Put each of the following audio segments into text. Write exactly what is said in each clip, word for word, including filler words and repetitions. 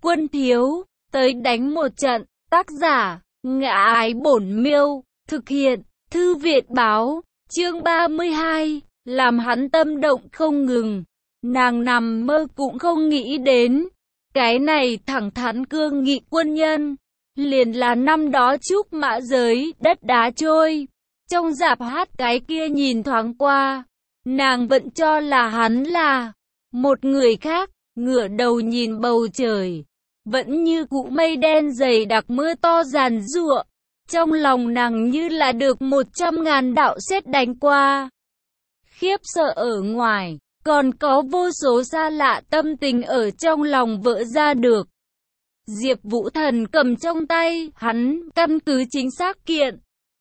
Quân thiếu, tới đánh một trận. Tác giả, Ngã Ái Bổn Miêu. Thực hiện, Thư Viện Báo. Chương ba mươi hai, làm hắn tâm động không ngừng. Nàng nằm mơ cũng không nghĩ đến. Cái này thẳng thắn cương nghị quân nhân. Liền là năm đó trúc mã giới, đất đá trôi. Trong rạp hát cái kia nhìn thoáng qua. Nàng vẫn cho là hắn là một người khác. Ngửa đầu nhìn bầu trời. Vẫn như cũ mây đen dày đặc mưa to giàn giụa. Trong lòng nàng như là được một trăm ngàn đạo sét đánh qua. Khiếp sợ ở ngoài, còn có vô số xa lạ tâm tình ở trong lòng vỡ ra được. Diệp Vũ Thần cầm trong tay, hắn căn cứ chính xác kiện.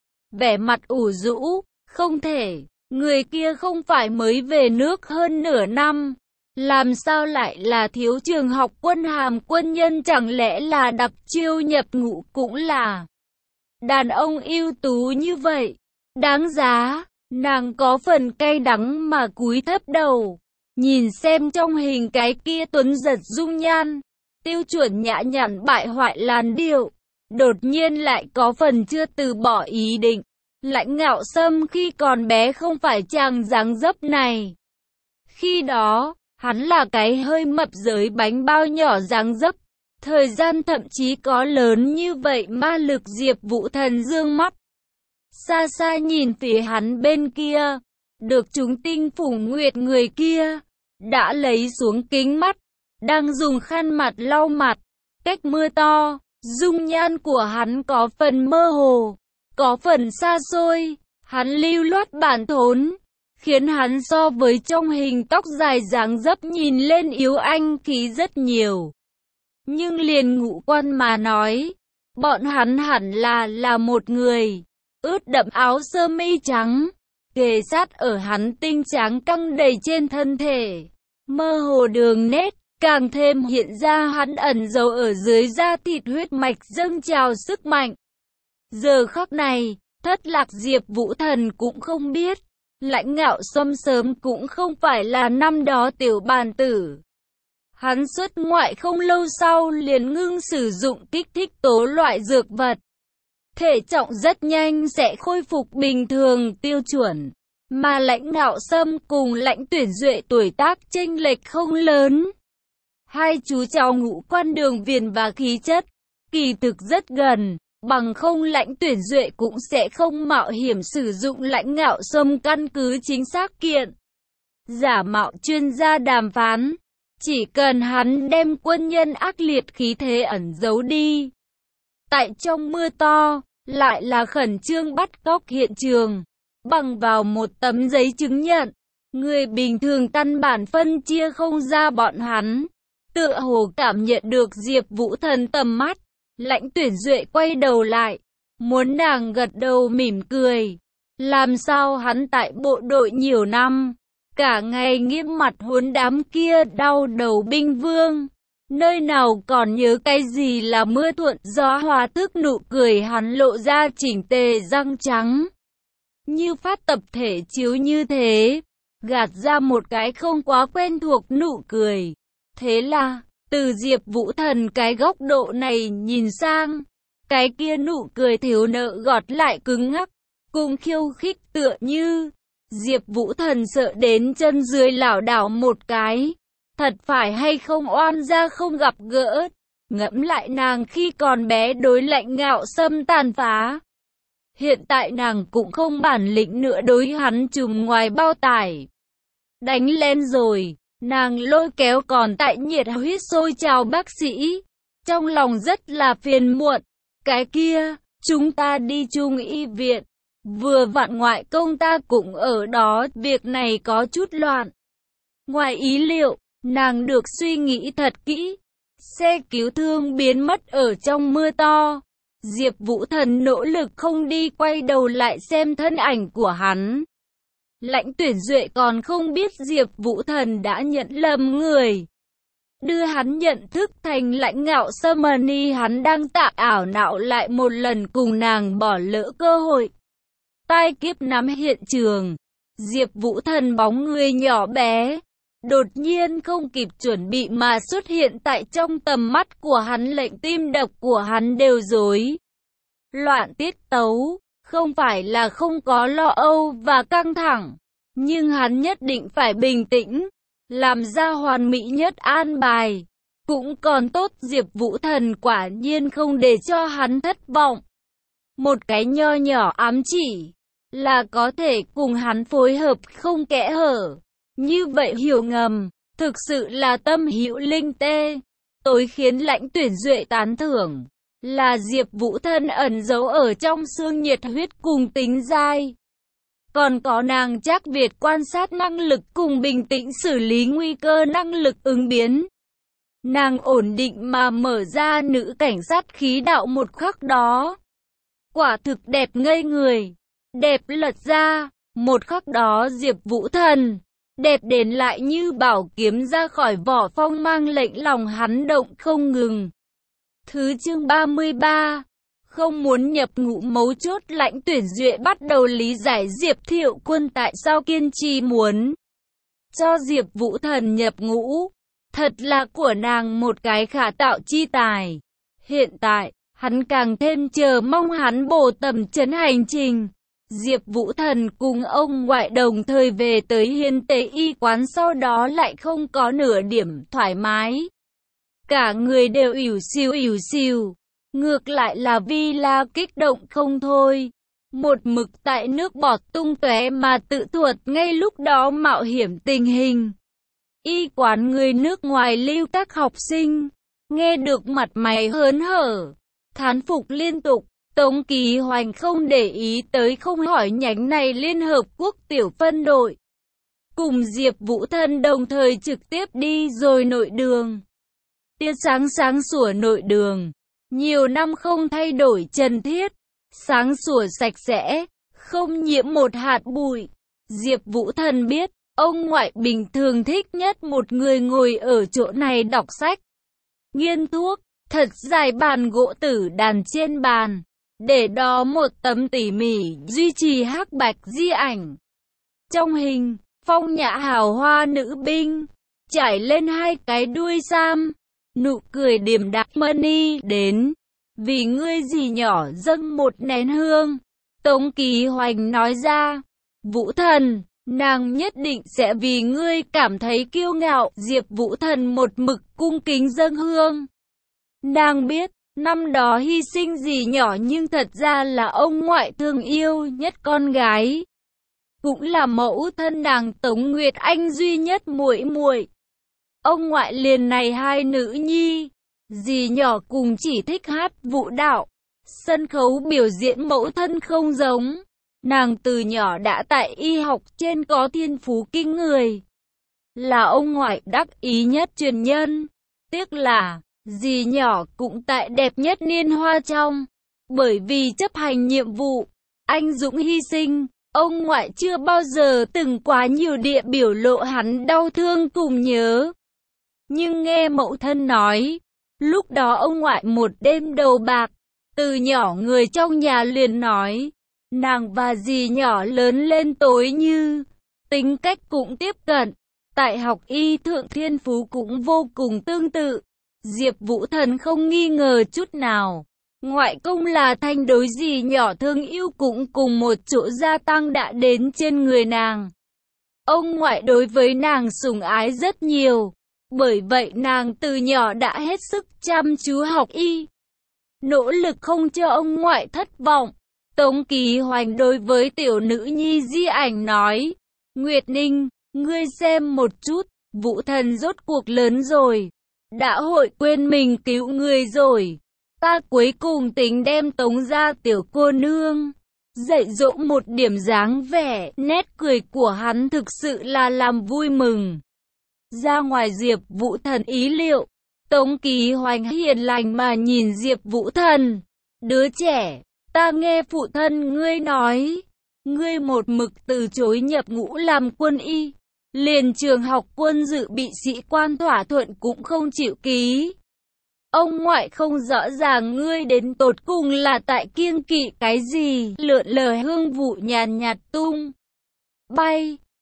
Vẻ mặt ủ rũ, không thể, người kia không phải mới về nước hơn nửa năm. Làm sao lại là thiếu trường học quân hàm quân nhân, chẳng lẽ là đặc chiêu nhập ngũ cũng là đàn ông ưu tú như vậy. Đáng giá, nàng có phần cay đắng mà cúi thấp đầu. Nhìn xem trong hình cái kia tuấn giật dung nhan, tiêu chuẩn nhã nhặn bại hoại làn điệu. Đột nhiên lại có phần chưa từ bỏ ý định. Lãnh Ngạo Sâm khi còn bé không phải chàng dáng dấp này. Khi đó, hắn là cái hơi mập dưới bánh bao nhỏ dáng dấp. Thời gian thậm chí có lớn như vậy ma lực. Diệp Vũ Thần dương mắt. Xa xa nhìn phía hắn bên kia. Được chúng tinh phủ nguyệt người kia. Đã lấy xuống kính mắt. Đang dùng khăn mặt lau mặt. Cách mưa to. Dung nhan của hắn có phần mơ hồ. Có phần xa xôi. Hắn lưu loát bản thốn. Khiến hắn so với trong hình tóc dài dáng dấp nhìn lên yếu anh khí rất nhiều. Nhưng liền ngũ quan mà nói, bọn hắn hẳn là là một người. Ướt đẫm áo sơ mi trắng, kề sát ở hắn tinh trắng căng đầy trên thân thể. Mơ hồ đường nét, càng thêm hiện ra hắn ẩn giấu ở dưới da thịt huyết mạch dâng trào sức mạnh. Giờ khắc này, thất lạc Diệp Vũ Thần cũng không biết. Lãnh Ngạo Sâm sớm cũng không phải là năm đó tiểu bàn tử. Hắn xuất ngoại không lâu sau liền ngưng sử dụng kích thích tố loại dược vật. Thể trọng rất nhanh sẽ khôi phục bình thường tiêu chuẩn. Mà Lãnh Ngạo Sâm cùng Lãnh Tuyển Duệ tuổi tác chênh lệch không lớn. Hai chú cháu ngũ quan đường viền và khí chất, kỳ thực rất gần. Bằng không Lãnh Tuyển Duệ cũng sẽ không mạo hiểm sử dụng Lãnh Ngạo Sâm căn cứ chính xác kiện. Giả mạo chuyên gia đàm phán. Chỉ cần hắn đem quân nhân ác liệt khí thế ẩn giấu đi. Tại trong mưa to, lại là khẩn trương bắt cóc hiện trường. Bằng vào một tấm giấy chứng nhận, người bình thường căn bản phân chia không ra bọn hắn. Tựa hồ cảm nhận được Diệp Vũ Thần tầm mắt. Lãnh Tuyển Duệ quay đầu lại, muốn nàng gật đầu mỉm cười. Làm sao hắn tại bộ đội nhiều năm, cả ngày nghiêm mặt huấn đám kia đau đầu binh vương. Nơi nào còn nhớ cái gì là mưa thuận gió hòa, tức nụ cười hắn lộ ra chỉnh tề răng trắng. Như phát tập thể chiếu như thế, gạt ra một cái không quá quen thuộc nụ cười. Thế là... từ Diệp Vũ Thần cái góc độ này nhìn sang, cái kia nụ cười thiếu nợ gọt lại cứng ngắc, cùng khiêu khích tựa như. Diệp Vũ Thần sợ đến chân dưới lảo đảo một cái. Thật phải hay không oan gia không gặp gỡ. Ngẫm lại nàng khi còn bé đối Lãnh Ngạo Sâm tàn phá. Hiện tại nàng cũng không bản lĩnh nữa đối hắn trùm ngoài bao tải. Đánh lên rồi. Nàng lôi kéo còn tại nhiệt huyết sôi trào bác sĩ. Trong lòng rất là phiền muộn. Cái kia, chúng ta đi Trung y viện. Vừa vặn ngoại công ta cũng ở đó. Việc này có chút loạn. Ngoài ý liệu, nàng được suy nghĩ thật kỹ. Xe cứu thương biến mất ở trong mưa to. Diệp Vũ Thần nỗ lực không đi quay đầu lại xem thân ảnh của hắn. Lãnh Tuyển Duệ còn không biết Diệp Vũ Thần đã nhận lầm người. Đưa hắn nhận thức thành Lãnh Ngạo Sâm, hắn đang tạ ảo não lại một lần cùng nàng bỏ lỡ cơ hội. Tai kiếp nắm hiện trường. Diệp Vũ Thần bóng người nhỏ bé, đột nhiên không kịp chuẩn bị mà xuất hiện tại trong tầm mắt của hắn, lệnh tim đập của hắn đều rối loạn tiết tấu. Không phải là không có lo âu và căng thẳng, nhưng hắn nhất định phải bình tĩnh, làm ra hoàn mỹ nhất an bài. Cũng còn tốt Diệp Vũ Thần quả nhiên không để cho hắn thất vọng. Một cái nho nhỏ ám chỉ là có thể cùng hắn phối hợp không kẽ hở. Như vậy hiểu ngầm, thực sự là tâm hữu linh tê. Tối khiến Lãnh Tuyển Duệ tán thưởng là Diệp Vũ Thần ẩn giấu ở trong xương nhiệt huyết cùng tính dai. Còn có nàng Trác Việt quan sát năng lực cùng bình tĩnh xử lý nguy cơ năng lực ứng biến. Nàng ổn định mà mở ra nữ cảnh sát khí đạo một khắc đó. Quả thực đẹp ngây người, đẹp lật ra, một khắc đó Diệp Vũ Thần, đẹp đến lại như bảo kiếm ra khỏi vỏ, phong mang lệnh lòng hắn động không ngừng. Thứ chương ba mươi ba, không muốn nhập ngũ mấu chốt. Lãnh Tuyển Duệ bắt đầu lý giải Diệp Thiệu Quân tại sao kiên trì muốn cho Diệp Vũ Thần nhập ngũ. Thật là của nàng một cái khả tạo chi tài. Hiện tại, hắn càng thêm chờ mong hắn bổ tầm trấn hành trình. Diệp Vũ Thần cùng ông ngoại đồng thời về tới Hiên Tế Y quán, sau đó lại không có nửa điểm thoải mái. Cả người đều ỉu xìu ỉu xìu. Ngược lại là Vi La kích động không thôi. Một mực tại nước bọt tung tóe mà tự thuật ngay lúc đó mạo hiểm tình hình. Y quán người nước ngoài lưu các học sinh, nghe được mặt mày hớn hở, thán phục liên tục. Tống Kỳ Hoành không để ý tới, không hỏi nhánh này Liên Hợp Quốc tiểu phân đội. Cùng Diệp Vũ Thần đồng thời trực tiếp đi rồi nội đường. Tia sáng sáng sủa nội đường, nhiều năm không thay đổi trần thiết, sáng sủa sạch sẽ, không nhiễm một hạt bụi. Diệp Vũ Thần biết, ông ngoại bình thường thích nhất một người ngồi ở chỗ này đọc sách, nghiên thuốc. Thật dài bàn gỗ tử đàn trên bàn, để đó một tấm tỉ mỉ duy trì hắc bạch di ảnh. Trong hình, phong nhã hào hoa nữ binh, trải lên hai cái đuôi sam, nụ cười điềm đạm. Money đến, vì ngươi dì nhỏ dâng một nén hương. Tống Kỳ Hoành nói ra, Vũ Thần, nàng nhất định sẽ vì ngươi cảm thấy kiêu ngạo. Diệp Vũ Thần một mực cung kính dâng hương. Nàng biết, năm đó hy sinh dì nhỏ nhưng thật ra là ông ngoại thương yêu nhất con gái. Cũng là mẫu thân nàng Tống Nguyệt Anh duy nhất muội muội. Ông ngoại liền này hai nữ nhi, dì nhỏ cùng chỉ thích hát vũ đạo. Sân khấu biểu diễn mẫu thân không giống. Nàng từ nhỏ đã tại y học trên có thiên phú kinh người, là ông ngoại đắc ý nhất truyền nhân. Tiếc là dì nhỏ cũng tại đẹp nhất niên hoa trong. Bởi vì chấp hành nhiệm vụ, anh dũng hy sinh, ông ngoại chưa bao giờ từng quá nhiều địa biểu lộ hắn đau thương cùng nhớ. Nhưng nghe mẫu thân nói, lúc đó ông ngoại một đêm đầu bạc, từ nhỏ người trong nhà liền nói, nàng và dì nhỏ lớn lên tối như, tính cách cũng tiếp cận, tại học y thượng thiên phú cũng vô cùng tương tự. Diệp Vũ Thần không nghi ngờ chút nào, ngoại công là thanh đối dì nhỏ thương yêu cũng cùng một chỗ gia tăng đã đến trên người nàng. Ông ngoại đối với nàng sủng ái rất nhiều, bởi vậy nàng từ nhỏ đã hết sức chăm chú học y, nỗ lực không cho ông ngoại thất vọng. Tống Kỳ Hoành đối với tiểu nữ nhi di ảnh nói, Nguyệt Ninh, ngươi xem một chút, Vũ Thần rốt cuộc lớn rồi, đã hội quên mình cứu người rồi. Ta cuối cùng tính đem Tống gia tiểu cô nương dạy dỗ một điểm dáng vẻ. Nét cười của hắn thực sự là làm vui mừng. Ra ngoài Diệp Vũ Thần ý liệu, Tống Kỳ Hoành hiền lành mà nhìn Diệp Vũ Thần, đứa trẻ, ta nghe phụ thân ngươi nói, ngươi một mực từ chối nhập ngũ làm quân y, liền trường học quân dự bị sĩ quan thỏa thuận cũng không chịu ký. Ông ngoại không rõ ràng ngươi đến tột cùng là tại kiêng kỵ cái gì. Lượn lờ hương vụ nhàn nhạt tung bay,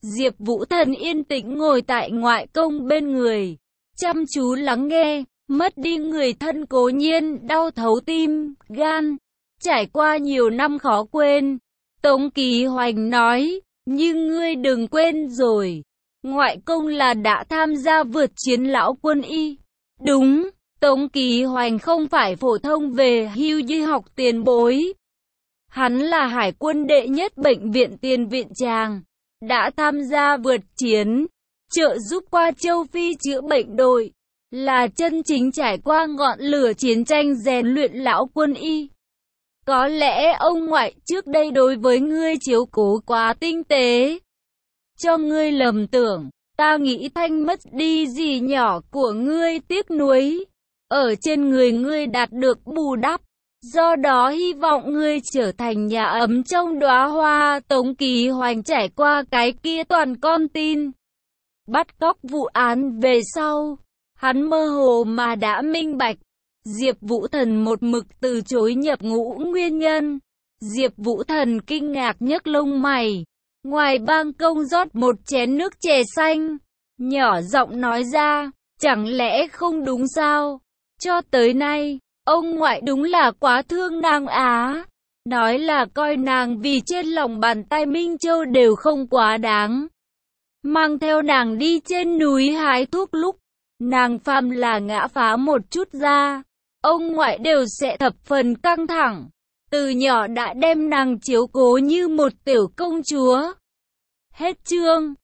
Diệp Vũ Thần yên tĩnh ngồi tại ngoại công bên người, chăm chú lắng nghe. Mất đi người thân cố nhiên đau thấu tim, gan, trải qua nhiều năm khó quên. Tống Kỳ Hoành nói, nhưng ngươi đừng quên rồi, ngoại công là đã tham gia vượt chiến lão quân y. Đúng, Tống Kỳ Hoành không phải phổ thông về hưu y học tiền bối. Hắn là hải quân đệ nhất bệnh viện tiền viện tràng, đã tham gia vượt chiến, trợ giúp qua châu Phi chữa bệnh đội, là chân chính trải qua ngọn lửa chiến tranh rèn luyện lão quân y. Có lẽ ông ngoại trước đây đối với ngươi chiếu cố quá tinh tế, cho ngươi lầm tưởng, ta nghĩ thanh mất đi gì nhỏ của ngươi tiếc nuối, ở trên người ngươi đạt được bù đắp, do đó hy vọng ngươi trở thành nhà ấm trong đóa hoa. Tống Kỳ Hoành trải qua cái kia toàn con tin bắt cóc vụ án về sau, hắn mơ hồ mà đã minh bạch, Diệp Vũ Thần một mực từ chối nhập ngũ nguyên nhân. Diệp Vũ Thần kinh ngạc nhấc lông mày, ngoài ban công rót một chén nước chè xanh, nhỏ giọng nói ra, chẳng lẽ không đúng sao? Cho tới nay, ông ngoại đúng là quá thương nàng á. Nói là coi nàng vì trên lòng bàn tay Minh Châu đều không quá đáng. Mang theo nàng đi trên núi hái thuốc lúc, nàng phàm là ngã phá một chút ra, ông ngoại đều sẽ thập phần căng thẳng. Từ nhỏ đã đem nàng chiếu cố như một tiểu công chúa. Hết chương.